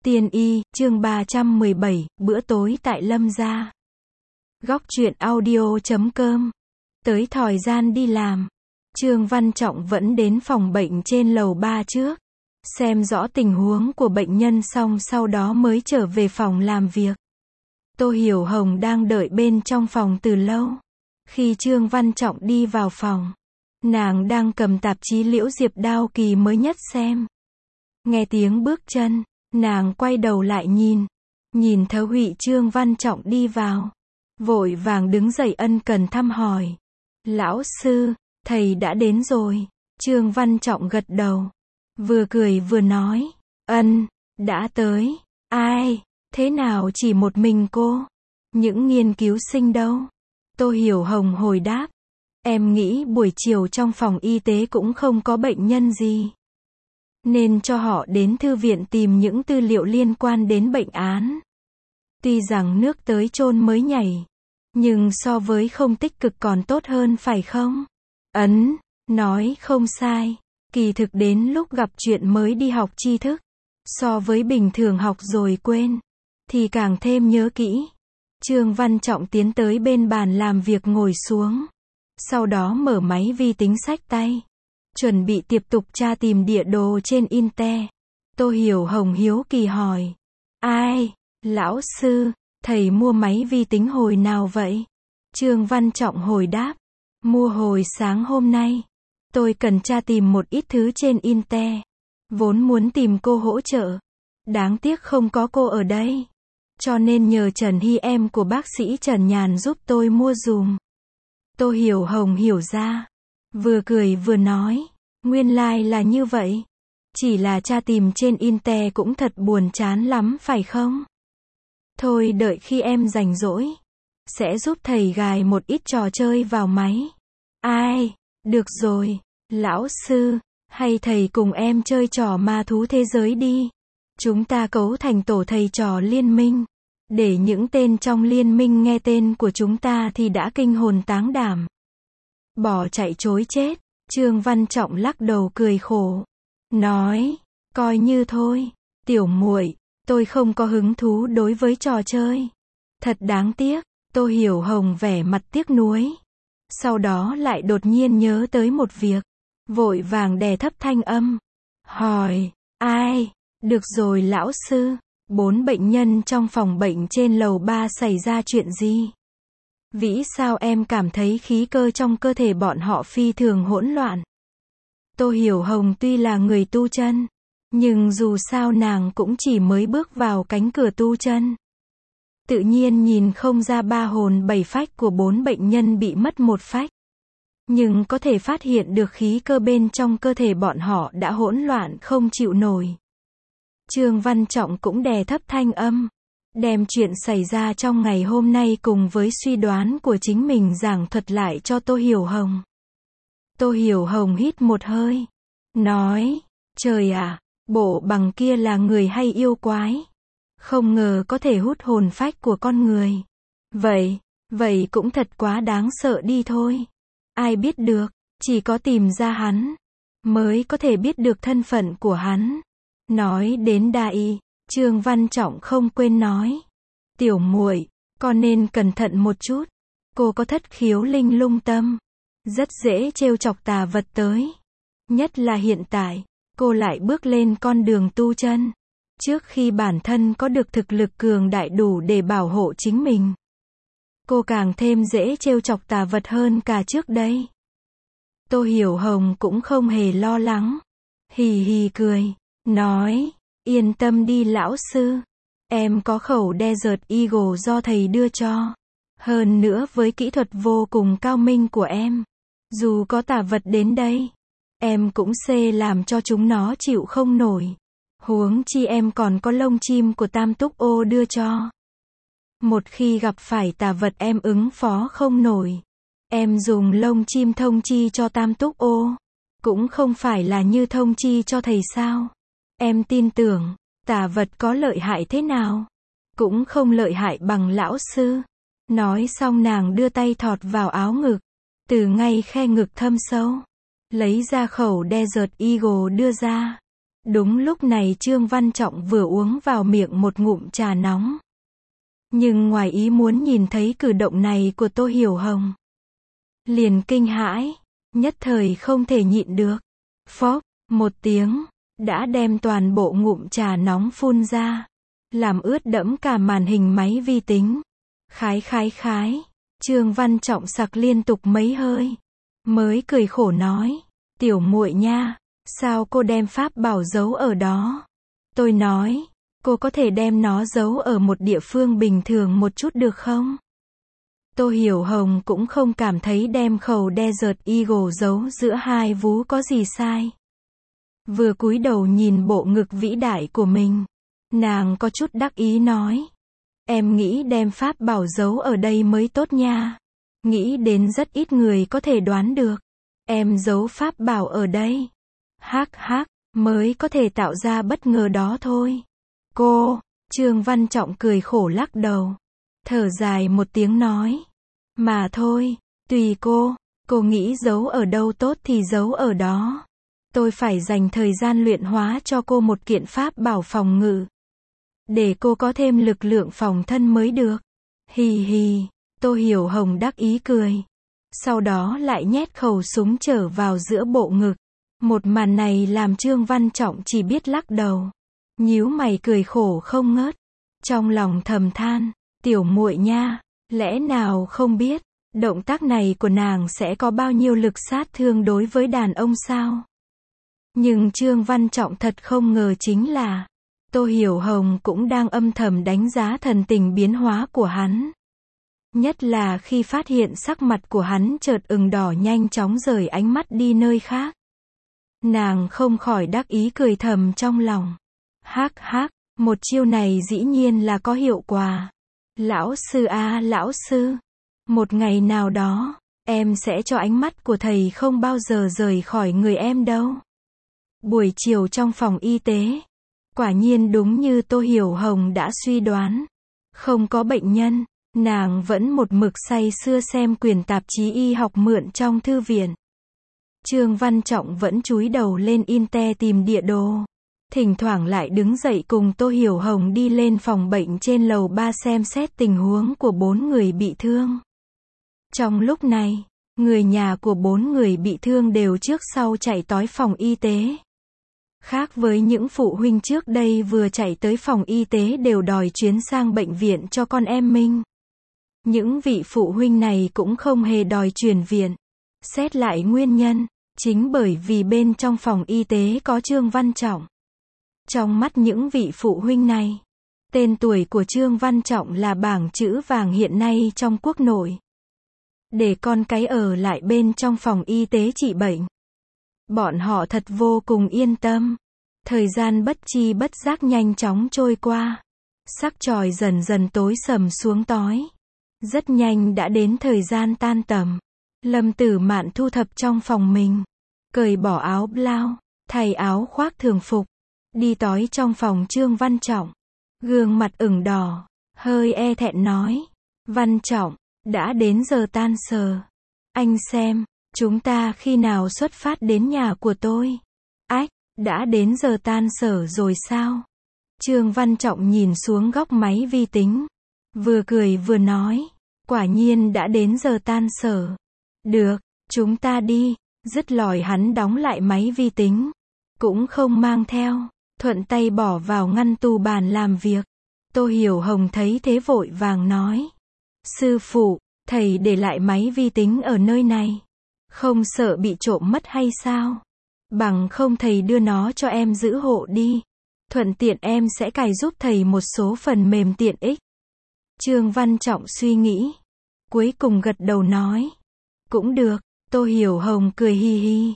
Tiên y, chương 317, bữa tối tại Lâm gia. Góc truyện audio.com. Tới thời gian đi làm, Trương Văn Trọng vẫn đến phòng bệnh trên lầu 3 trước, xem rõ tình huống của bệnh nhân xong sau đó mới trở về phòng làm việc. Tô Hiểu Hồng đang đợi bên trong phòng từ lâu. Khi Trương Văn Trọng đi vào phòng, nàng đang cầm tạp chí Liễu Diệp Đao kỳ mới nhất xem. Nghe tiếng bước chân, nàng quay đầu lại nhìn thấy Hụy Trương Văn Trọng đi vào, vội vàng đứng dậy ân cần thăm hỏi. Lão sư, thầy đã đến rồi. Trương Văn Trọng gật đầu, vừa cười vừa nói, đã tới. Ai, thế nào chỉ một mình cô? Những nghiên cứu sinh đâu? Tô Hiểu Hồng hồi đáp, em nghĩ buổi chiều trong phòng y tế cũng không có bệnh nhân gì, nên cho họ đến thư viện tìm những tư liệu liên quan đến bệnh án. Tuy rằng nước tới chôn mới nhảy, nhưng so với không tích cực còn tốt hơn phải không? Nói không sai. Kỳ thực đến lúc gặp chuyện mới đi học tri thức, so với bình thường học rồi quên, thì càng thêm nhớ kỹ. Trương Văn Trọng tiến tới bên bàn làm việc ngồi xuống, sau đó mở máy vi tính xách tay, chuẩn bị tiếp tục tra tìm địa đồ trên Internet. Tô Hiểu Hồng hiếu kỳ hỏi, ai, lão sư, thầy mua máy vi tính hồi nào vậy? Trương Văn Trọng hồi đáp, mua hồi sáng hôm nay. Tôi cần tra tìm một ít thứ trên Internet, vốn muốn tìm cô hỗ trợ, đáng tiếc không có cô ở đây, cho nên nhờ Trần Hy em của bác sĩ Trần Nhàn giúp tôi mua dùm. Tô Hiểu Hồng hiểu ra, vừa cười vừa nói, nguyên lai là như vậy. Chỉ là tra tìm trên Internet cũng thật buồn chán lắm phải không? Thôi đợi khi em rảnh rỗi, sẽ giúp thầy gài một ít trò chơi vào máy. Ai, được rồi, lão sư, hay thầy cùng em chơi trò ma thú thế giới đi. Chúng ta cấu thành tổ thầy trò liên minh, để những tên trong liên minh nghe tên của chúng ta thì đã kinh hồn táng đảm, bỏ chạy chối chết. Trương Văn Trọng lắc đầu cười khổ, nói, coi như thôi, tiểu muội, tôi không có hứng thú đối với trò chơi. Thật đáng tiếc. Tô Hiểu Hồng vẻ mặt tiếc nuối, sau đó lại đột nhiên nhớ tới một việc, vội vàng đè thấp thanh âm, hỏi, ai? Được rồi lão sư, 4 bệnh nhân trong phòng bệnh trên lầu 3 xảy ra chuyện gì? Vì sao em cảm thấy khí cơ trong cơ thể bọn họ phi thường hỗn loạn? Tô Hiểu Hồng tuy là người tu chân, nhưng dù sao nàng cũng chỉ mới bước vào cánh cửa tu chân, tự nhiên nhìn không ra 3 hồn 7 phách của 4 bệnh nhân bị mất một phách, nhưng có thể phát hiện được khí cơ bên trong cơ thể bọn họ đã hỗn loạn không chịu nổi. Trương Văn Trọng cũng đè thấp thanh âm, đem chuyện xảy ra trong ngày hôm nay cùng với suy đoán của chính mình giảng thuật lại cho Tô Hiểu Hồng. Tô Hiểu Hồng hít một hơi, nói, trời ạ, bộ bằng kia là người hay yêu quái? Không ngờ có thể hút hồn phách của con người. Vậy cũng thật quá đáng sợ đi thôi. Ai biết được, chỉ có tìm ra hắn, mới có thể biết được thân phận của hắn. Nói đến đa y, Trương Văn Trọng không quên nói, tiểu muội, con nên cẩn thận một chút. Cô có thất khiếu linh lung tâm, rất dễ trêu chọc tà vật tới. Nhất là hiện tại, cô lại bước lên con đường tu chân. Trước khi bản thân có được thực lực cường đại đủ để bảo hộ chính mình, cô càng thêm dễ trêu chọc tà vật hơn cả trước đây. Tô Hiểu Hồng cũng không hề lo lắng, hì hì cười, nói, yên tâm đi lão sư, em có khẩu Desert Eagle do thầy đưa cho. Hơn nữa với kỹ thuật vô cùng cao minh của em, dù có tà vật đến đây, em cũng làm cho chúng nó chịu không nổi. Huống chi em còn có lông chim của Tam Túc Ô đưa cho. Một khi gặp phải tà vật em ứng phó không nổi, em dùng lông chim thông chi cho Tam Túc Ô, cũng không phải là như thông chi cho thầy sao? Em tin tưởng, tà vật có lợi hại thế nào, cũng không lợi hại bằng lão sư. Nói xong nàng đưa tay thọt vào áo ngực, từ ngay khe ngực thâm sâu, lấy ra khẩu Desert Eagle đưa ra. Đúng lúc này Trương Văn Trọng vừa uống vào miệng một ngụm trà nóng. Nhưng ngoài ý muốn nhìn thấy cử động này của Tô Hiểu Hồng. Liền kinh hãi, nhất thời không thể nhịn được. Phốc, một tiếng, đã đem toàn bộ ngụm trà nóng phun ra. Làm ướt đẫm cả màn hình máy vi tính. Khái khái khái, Trương Văn Trọng sặc liên tục mấy hơi. Mới cười khổ nói, tiểu muội nha, sao cô đem pháp bảo giấu ở đó? Tôi nói, cô có thể đem nó giấu ở một địa phương bình thường một chút được không? Tô Hiểu Hồng cũng không cảm thấy đem khẩu Desert Eagle giấu giữa hai vú có gì sai. Vừa cúi đầu nhìn bộ ngực vĩ đại của mình, nàng có chút đắc ý nói, em nghĩ đem pháp bảo giấu ở đây mới tốt nha. Nghĩ đến rất ít người có thể đoán được. Em giấu pháp bảo ở đây. Hắc hắc, mới có thể tạo ra bất ngờ đó thôi. Cô, Trương Văn Trọng cười khổ lắc đầu. Thở dài một tiếng nói. Mà thôi, tùy cô nghĩ giấu ở đâu tốt thì giấu ở đó. Tôi phải dành thời gian luyện hóa cho cô một kiện pháp bảo phòng ngự. Để cô có thêm lực lượng phòng thân mới được. Hì hì, Tô Hiểu Hồng đắc ý cười. Sau đó lại nhét khẩu súng trở vào giữa bộ ngực. Một màn này làm Trương Văn Trọng chỉ biết lắc đầu. Nhíu mày cười khổ không ngớt. Trong lòng thầm than, tiểu muội nha, lẽ nào không biết, động tác này của nàng sẽ có bao nhiêu lực sát thương đối với đàn ông sao? Nhưng Trương Văn Trọng thật không ngờ chính là, Tô Hiểu Hồng cũng đang âm thầm đánh giá thần tình biến hóa của hắn. Nhất là khi phát hiện sắc mặt của hắn chợt ửng đỏ nhanh chóng rời ánh mắt đi nơi khác. Nàng không khỏi đắc ý cười thầm trong lòng. Hắc hắc, một chiêu này dĩ nhiên là có hiệu quả. Lão sư à, lão sư, một ngày nào đó, em sẽ cho ánh mắt của thầy không bao giờ rời khỏi người em đâu. Buổi chiều trong phòng y tế, quả nhiên đúng như Tô Hiểu Hồng đã suy đoán. Không có bệnh nhân, nàng vẫn một mực say sưa xem quyển tạp chí y học mượn trong thư viện. Trương Văn Trọng vẫn chúi đầu lên Inter tìm địa đồ. Thỉnh thoảng lại đứng dậy cùng Tô Hiểu Hồng đi lên phòng bệnh trên lầu 3 xem xét tình huống của 4 người bị thương. Trong lúc này, người nhà của 4 người bị thương đều trước sau chạy tới phòng y tế. Khác với những phụ huynh trước đây vừa chạy tới phòng y tế đều đòi chuyến sang bệnh viện cho con em mình. Những vị phụ huynh này cũng không hề đòi chuyển viện. Xét lại nguyên nhân, chính bởi vì bên trong phòng y tế có Trương Văn Trọng. Trong mắt những vị phụ huynh này, tên tuổi của Trương Văn Trọng là bảng chữ vàng hiện nay trong quốc nội. Để con cái ở lại bên trong phòng y tế trị bệnh. Bọn họ thật vô cùng yên tâm. Thời gian bất chi bất giác nhanh chóng trôi qua. Sắc trời dần dần tối sầm xuống tối. Rất nhanh đã đến thời gian tan tầm. Lâm Tử Mạn thu thập trong phòng mình. Cởi bỏ áo blau, thay áo khoác thường phục. Đi tới trong phòng Trương Văn Trọng. Gương mặt ửng đỏ, hơi e thẹn nói. Văn Trọng, đã đến giờ tan sở. Anh xem, chúng ta khi nào xuất phát đến nhà của tôi? Ách, đã đến giờ tan sở rồi sao? Trương Văn Trọng nhìn xuống góc máy vi tính. Vừa cười vừa nói. Quả nhiên đã đến giờ tan sở. Được, chúng ta đi. Dứt lời hắn đóng lại máy vi tính. Cũng không mang theo. Thuận tay bỏ vào ngăn tủ bàn làm việc. Tô Hiểu Hồng thấy thế vội vàng nói. Sư phụ, thầy để lại máy vi tính ở nơi này. Không sợ bị trộm mất hay sao? Bằng không thầy đưa nó cho em giữ hộ đi. Thuận tiện em sẽ cài giúp thầy một số phần mềm tiện ích. Trương Văn Trọng suy nghĩ. Cuối cùng gật đầu nói. Cũng được, Tô Hiểu Hồng cười hi hi.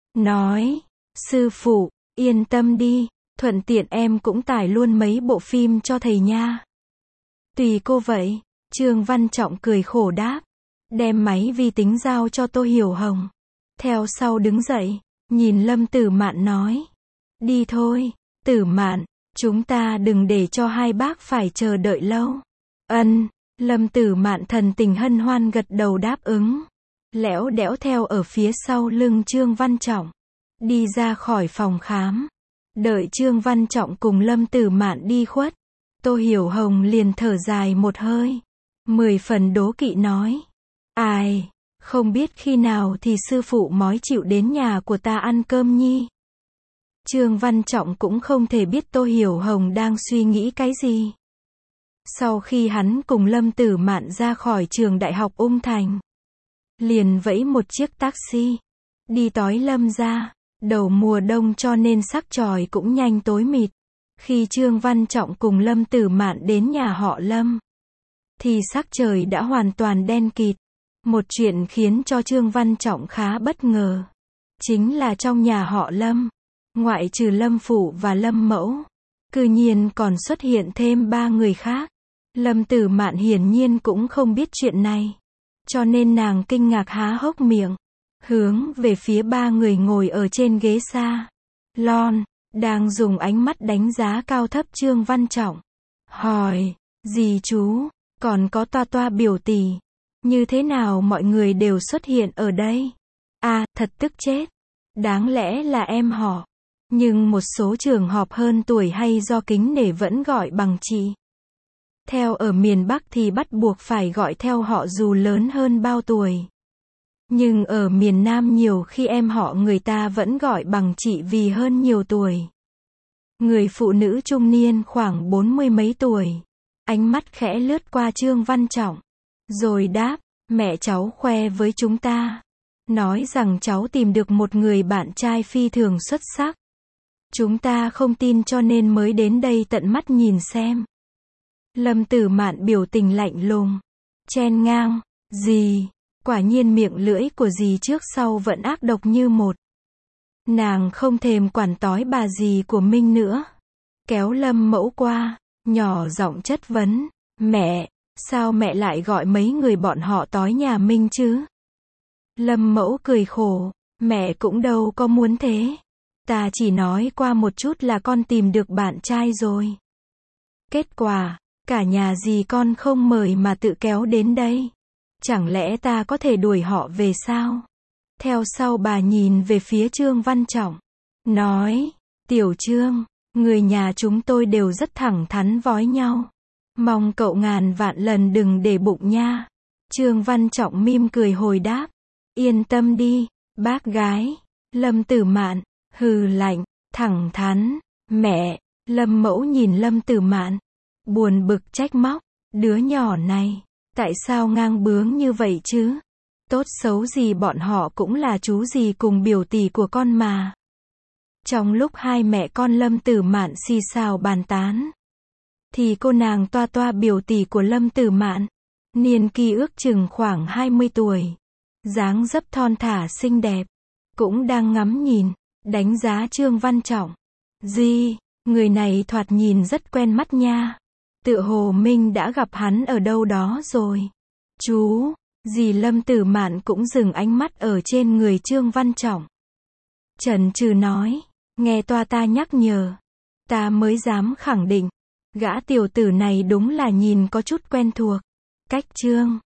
Nói, sư phụ, yên tâm đi. Thuận tiện em cũng tải luôn mấy bộ phim cho thầy nha. Tùy cô vậy, Trương Văn Trọng cười khổ đáp. Đem máy vi tính giao cho Tô Hiểu Hồng. Theo sau đứng dậy, nhìn Lâm Tử Mạn nói. Đi thôi, Tử Mạn, chúng ta đừng để cho hai bác phải chờ đợi lâu. Ân, Lâm Tử Mạn thần tình hân hoan gật đầu đáp ứng. Lẽo đẽo theo ở phía sau lưng Trương Văn Trọng. Đi ra khỏi phòng khám. Đợi Trương Văn Trọng cùng Lâm Tử Mạn đi khuất, Tô Hiểu Hồng liền thở dài một hơi. 10 phần đố kỵ nói. Ai, không biết khi nào thì sư phụ mói chịu đến nhà của ta ăn cơm nhi. Trương Văn Trọng cũng không thể biết Tô Hiểu Hồng đang suy nghĩ cái gì. Sau khi hắn cùng Lâm Tử Mạn ra khỏi trường đại học Ung Thành, liền vẫy một chiếc taxi, đi tối Lâm ra. Đầu mùa đông cho nên sắc trời cũng nhanh tối mịt. Khi Trương Văn Trọng cùng Lâm Tử Mạn đến nhà họ Lâm, thì sắc trời đã hoàn toàn đen kịt. Một chuyện khiến cho Trương Văn Trọng khá bất ngờ, chính là trong nhà họ Lâm, ngoại trừ Lâm Phụ và Lâm Mẫu, cư nhiên còn xuất hiện thêm 3 người khác. Lâm Tử Mạn hiển nhiên cũng không biết chuyện này, cho nên nàng kinh ngạc há hốc miệng, hướng về phía 3 người ngồi ở trên ghế salon, đang dùng ánh mắt đánh giá cao thấp Trương Văn Trọng. Hỏi, dì chú, còn có Toa Toa biểu tỷ, như thế nào mọi người đều xuất hiện ở đây? À, thật tức chết. Đáng lẽ là em họ, nhưng một số trường hợp hơn tuổi hay do kính nể vẫn gọi bằng chị. Theo ở miền Bắc thì bắt buộc phải gọi theo họ dù lớn hơn bao tuổi. Nhưng ở miền Nam nhiều khi em họ người ta vẫn gọi bằng chị vì hơn nhiều tuổi. Người phụ nữ trung niên khoảng 40 mấy tuổi, ánh mắt khẽ lướt qua Trương Văn Trọng, rồi đáp, mẹ cháu khoe với chúng ta, nói rằng cháu tìm được một người bạn trai phi thường xuất sắc. Chúng ta không tin cho nên mới đến đây tận mắt nhìn xem. Lâm Tử Mạn biểu tình lạnh lùng, chen ngang, dì, quả nhiên miệng lưỡi của dì trước sau vẫn ác độc như một. Nàng không thèm quản tói bà dì của Minh nữa, kéo Lâm Mẫu qua, nhỏ giọng chất vấn, mẹ, sao mẹ lại gọi mấy người bọn họ tói nhà Minh chứ? Lâm Mẫu cười khổ, mẹ cũng đâu có muốn thế. Ta chỉ nói qua một chút là con tìm được bạn trai rồi. Kết quả, cả nhà dì con không mời mà tự kéo đến đây. Chẳng lẽ ta có thể đuổi họ về sao? Theo sau bà nhìn về phía Trương Văn Trọng, nói, Tiểu Trương, người nhà chúng tôi đều rất thẳng thắn với nhau. Mong cậu ngàn vạn lần đừng để bụng nha. Trương Văn Trọng mỉm cười hồi đáp, yên tâm đi, bác gái. Lâm Tử Mạn, hừ lạnh, thẳng thắn, mẹ. Lâm Mẫu nhìn Lâm Tử Mạn, buồn bực trách móc, đứa nhỏ này, tại sao ngang bướng như vậy chứ? Tốt xấu gì bọn họ cũng là chú dì cùng biểu tỷ của con mà. Trong lúc hai mẹ con Lâm Tử Mạn xì xào bàn tán, thì cô nàng Toa Toa biểu tỷ của Lâm Tử Mạn, niên kỳ ước chừng khoảng 20 tuổi, dáng dấp thon thả xinh đẹp, cũng đang ngắm nhìn, đánh giá Trương Văn Trọng. Dì, người này thoạt nhìn rất quen mắt nha. Tựa hồ Minh đã gặp hắn ở đâu đó rồi. Chú, dì Lâm Tử Mạn cũng dừng ánh mắt ở trên người Trương Văn Trọng. Chần chừ nói, nghe Toa ta nhắc nhở, ta mới dám khẳng định, gã tiểu tử này đúng là nhìn có chút quen thuộc. Cách Trương